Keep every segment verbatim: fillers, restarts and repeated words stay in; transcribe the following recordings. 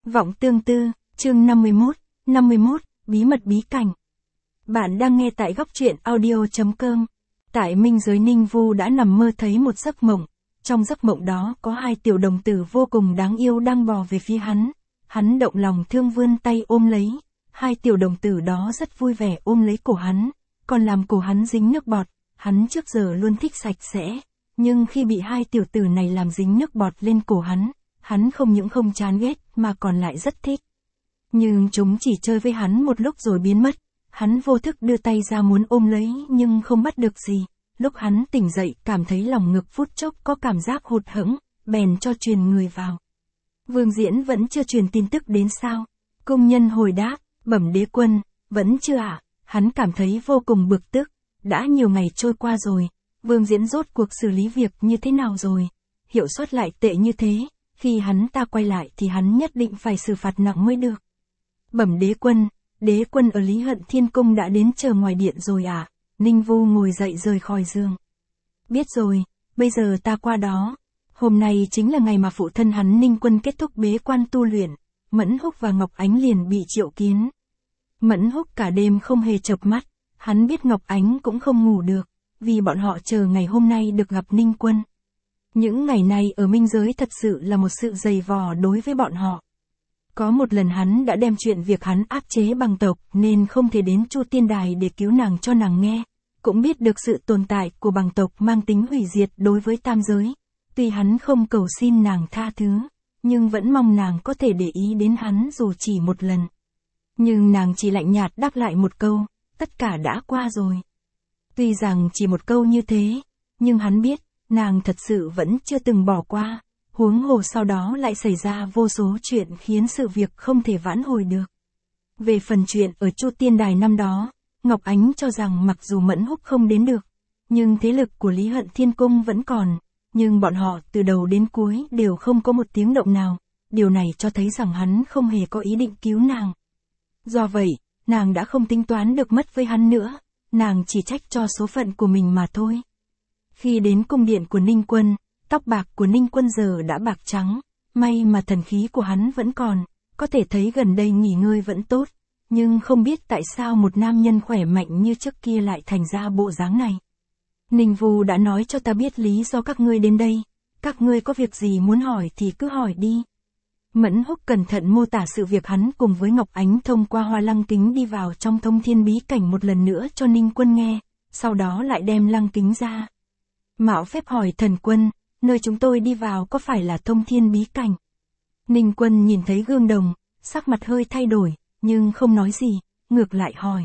Vọng tương tư, chương năm mươi mốt, năm mươi mốt, bí mật bí cảnh. Bạn đang nghe tại góc truyện audio chấm com. Tại minh giới Ninh Vu đã nằm mơ thấy một giấc mộng. Trong giấc mộng đó có hai tiểu đồng tử vô cùng đáng yêu đang bò về phía hắn. Hắn động lòng thương vươn tay ôm lấy. Hai tiểu đồng tử đó rất vui vẻ ôm lấy cổ hắn, còn làm cổ hắn dính nước bọt. Hắn trước giờ luôn thích sạch sẽ, nhưng khi bị hai tiểu tử này làm dính nước bọt lên cổ hắn, hắn không những không chán ghét mà còn lại rất thích. Nhưng chúng chỉ chơi với hắn một lúc rồi biến mất. Hắn vô thức đưa tay ra muốn ôm lấy nhưng không bắt được gì. Lúc hắn tỉnh dậy cảm thấy lòng ngực phút chốc có cảm giác hụt hẫng, bèn cho truyền người vào. Vương Diễn vẫn chưa truyền tin tức đến sao? Cung nhân hồi đáp, bẩm đế quân, vẫn chưa ạ. À? Hắn cảm thấy vô cùng bực tức. Đã nhiều ngày trôi qua rồi, Vương Diễn rốt cuộc xử lý việc như thế nào rồi? Hiệu suất lại tệ như thế, khi hắn ta quay lại thì hắn nhất định phải xử phạt nặng mới được. Bẩm đế quân, đế quân ở Lý Hận Thiên Cung đã đến chờ ngoài điện rồi à? Ninh Vu ngồi dậy rời khỏi giường. Biết rồi, bây giờ ta qua đó. Hôm nay chính là ngày mà phụ thân hắn Ninh Quân kết thúc bế quan tu luyện. Mẫn Húc và Ngọc Ánh liền bị triệu kiến. Mẫn Húc cả đêm không hề chợp mắt, hắn biết Ngọc Ánh cũng không ngủ được, vì bọn họ chờ ngày hôm nay được gặp Ninh Quân. Những ngày này ở minh giới thật sự là một sự dày vò đối với bọn họ. Có một lần hắn đã đem chuyện việc hắn áp chế bằng tộc nên không thể đến Chu Tiên Đài để cứu nàng cho nàng nghe, cũng biết được sự tồn tại của bằng tộc mang tính hủy diệt đối với tam giới. Tuy hắn không cầu xin nàng tha thứ, nhưng vẫn mong nàng có thể để ý đến hắn dù chỉ một lần. Nhưng nàng chỉ lạnh nhạt đáp lại một câu, tất cả đã qua rồi. Tuy rằng chỉ một câu như thế, nhưng hắn biết, nàng thật sự vẫn chưa từng bỏ qua, huống hồ sau đó lại xảy ra vô số chuyện khiến sự việc không thể vãn hồi được. Về phần chuyện ở Chu Tiên Đài năm đó, Ngọc Ánh cho rằng mặc dù Mẫn Húc không đến được, nhưng thế lực của Lý Hận Thiên Cung vẫn còn, nhưng bọn họ từ đầu đến cuối đều không có một tiếng động nào, điều này cho thấy rằng hắn không hề có ý định cứu nàng. Do vậy, nàng đã không tính toán được mất với hắn nữa, nàng chỉ trách cho số phận của mình mà thôi. Khi đến cung điện của Ninh Quân, tóc bạc của Ninh Quân giờ đã bạc trắng, may mà thần khí của hắn vẫn còn, có thể thấy gần đây nghỉ ngơi vẫn tốt, nhưng không biết tại sao một nam nhân khỏe mạnh như trước kia lại thành ra bộ dáng này. Ninh Vu đã nói cho ta biết lý do các ngươi đến đây, các ngươi có việc gì muốn hỏi thì cứ hỏi đi. Mẫn Húc cẩn thận mô tả sự việc hắn cùng với Ngọc Ánh thông qua hoa lăng kính đi vào trong thông thiên bí cảnh một lần nữa cho Ninh Quân nghe, sau đó lại đem lăng kính ra. Mạo phép hỏi thần quân, nơi chúng tôi đi vào có phải là thông thiên bí cảnh? Ninh Quân nhìn thấy gương đồng, sắc mặt hơi thay đổi, nhưng không nói gì, ngược lại hỏi.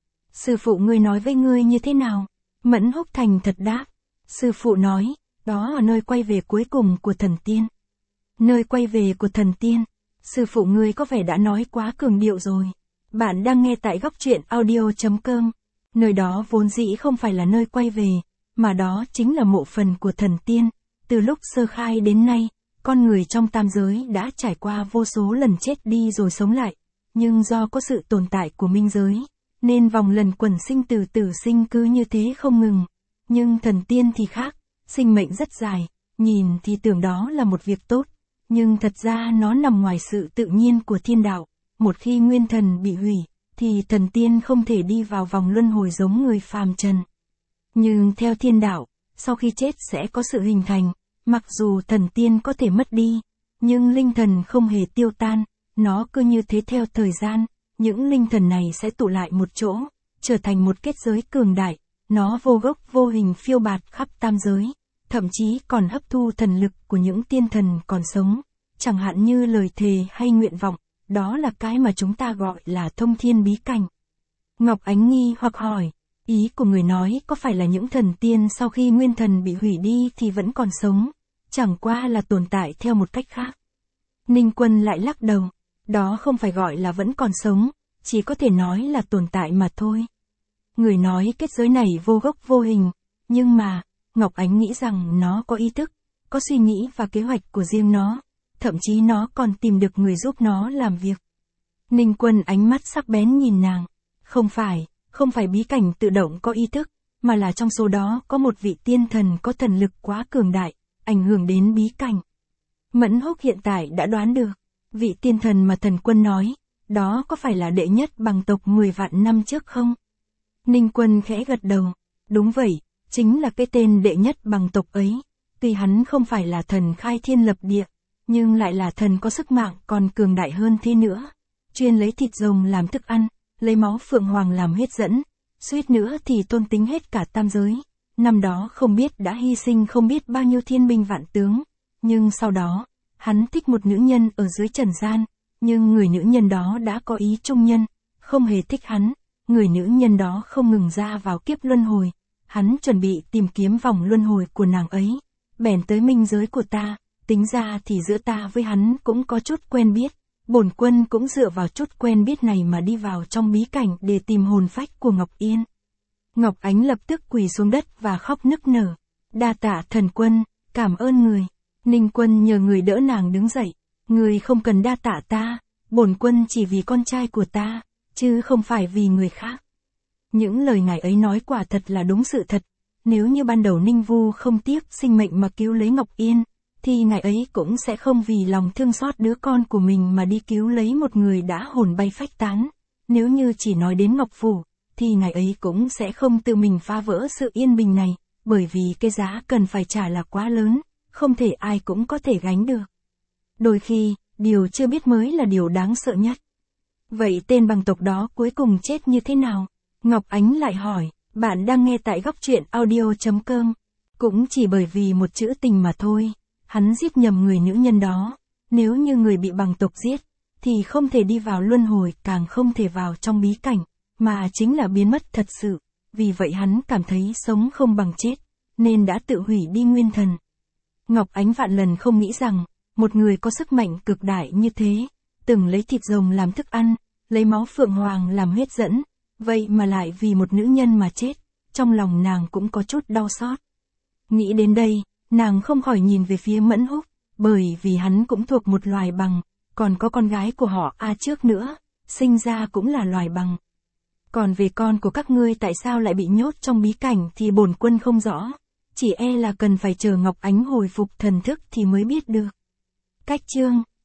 Sư phụ ngươi nói với ngươi như thế nào? Mẫn Húc thành thật đáp. Sư phụ nói, đó là nơi quay về cuối cùng của thần tiên. Nơi quay về của thần tiên. Sư phụ ngươi có vẻ đã nói quá cường điệu rồi. Bạn đang nghe tại góc truyện audio chấm com. Nơi đó vốn dĩ không phải là nơi quay về, mà đó chính là mộ phần của thần tiên. Từ lúc sơ khai đến nay, con người trong tam giới đã trải qua vô số lần chết đi rồi sống lại. Nhưng do có sự tồn tại của minh giới, nên vòng lần quẩn sinh tử tử sinh cứ như thế không ngừng. Nhưng thần tiên thì khác, sinh mệnh rất dài, nhìn thì tưởng đó là một việc tốt. Nhưng thật ra nó nằm ngoài sự tự nhiên của thiên đạo. Một khi nguyên thần bị hủy, thì thần tiên không thể đi vào vòng luân hồi giống người phàm trần. Nhưng theo thiên đạo, sau khi chết sẽ có sự hình thành. Mặc dù thần tiên có thể mất đi, nhưng linh thần không hề tiêu tan. Nó cứ như thế theo thời gian, những linh thần này sẽ tụ lại một chỗ, trở thành một kết giới cường đại. Nó vô gốc vô hình phiêu bạt khắp tam giới, thậm chí còn hấp thu thần lực của những tiên thần còn sống, chẳng hạn như lời thề hay nguyện vọng, đó là cái mà chúng ta gọi là thông thiên bí cảnh. Ngọc Ánh nghi hoặc hỏi, ý của người nói có phải là những thần tiên sau khi nguyên thần bị hủy đi thì vẫn còn sống, chẳng qua là tồn tại theo một cách khác. Ninh Quân lại lắc đầu, đó không phải gọi là vẫn còn sống, chỉ có thể nói là tồn tại mà thôi. Người nói kết giới này vô gốc vô hình, nhưng mà, Ngọc Ánh nghĩ rằng nó có ý thức, có suy nghĩ và kế hoạch của riêng nó, thậm chí nó còn tìm được người giúp nó làm việc. Ninh Quân ánh mắt sắc bén nhìn nàng, không phải, không phải bí cảnh tự động có ý thức, mà là trong số đó có một vị tiên thần có thần lực quá cường đại, ảnh hưởng đến bí cảnh. Mẫn Húc hiện tại đã đoán được, Vị tiên thần mà thần quân nói, đó có phải là đệ nhất bằng tộc mười vạn năm trước không? Ninh Quân khẽ gật đầu, đúng vậy, chính là cái tên đệ nhất bằng tộc ấy. Tuy hắn không phải là thần khai thiên lập địa, nhưng lại là thần có sức mạnh còn cường đại hơn thế nữa. Chuyên lấy thịt rồng làm thức ăn, lấy máu phượng hoàng làm huyết dẫn, suýt nữa thì tôn tính hết cả tam giới. Năm đó không biết đã hy sinh không biết bao nhiêu thiên binh vạn tướng, nhưng sau đó, hắn thích một nữ nhân ở dưới trần gian, nhưng người nữ nhân đó đã có ý trung nhân, không hề thích hắn, người nữ nhân đó không ngừng ra vào kiếp luân hồi, hắn chuẩn bị tìm kiếm vòng luân hồi của nàng ấy, bèn tới minh giới của ta, tính ra thì giữa ta với hắn cũng có chút quen biết, bổn quân cũng dựa vào chút quen biết này mà đi vào trong bí cảnh để tìm hồn phách của Ngọc Yên. Ngọc Ánh lập tức quỳ xuống đất và khóc nức nở, đa tạ thần quân, cảm ơn người. Ninh Quân nhờ người đỡ nàng đứng dậy, người không cần đa tạ ta, bổn quân chỉ vì con trai của ta, chứ không phải vì người khác. Những lời ngài ấy nói quả thật là đúng sự thật, nếu như ban đầu Ninh Vu không tiếc sinh mệnh mà cứu lấy Ngọc Yên, thì ngài ấy cũng sẽ không vì lòng thương xót đứa con của mình mà đi cứu lấy một người đã hồn bay phách tán. Nếu như chỉ nói đến Ngọc Phủ, thì ngài ấy cũng sẽ không tự mình phá vỡ sự yên bình này, bởi vì cái giá cần phải trả là quá lớn, không thể ai cũng có thể gánh được. Đôi khi, điều chưa biết mới là điều đáng sợ nhất. Vậy tên bằng tộc đó cuối cùng chết như thế nào? Ngọc Ánh lại hỏi, bạn đang nghe tại góc truyện audio chấm com. Cũng chỉ bởi vì một chữ tình mà thôi, hắn giết nhầm người nữ nhân đó. Nếu như người bị bằng tộc giết, thì không thể đi vào luân hồi, càng không thể vào trong bí cảnh, mà chính là biến mất thật sự. Vì vậy hắn cảm thấy sống không bằng chết, nên đã tự hủy đi nguyên thần. Ngọc Ánh vạn lần không nghĩ rằng, một người có sức mạnh cực đại như thế, từng lấy thịt rồng làm thức ăn, lấy máu phượng hoàng làm huyết dẫn, vậy mà lại vì một nữ nhân mà chết, trong lòng nàng cũng có chút đau xót. Nghĩ đến đây, nàng không khỏi nhìn về phía Mẫn Húc, bởi vì hắn cũng thuộc một loài bằng, còn có con gái của họ A trước nữa, sinh ra cũng là loài bằng. Còn về con của các ngươi tại sao lại bị nhốt trong bí cảnh thì bổn quân không rõ, chỉ e là cần phải chờ Ngọc Ánh hồi phục thần thức thì mới biết được. Cách chương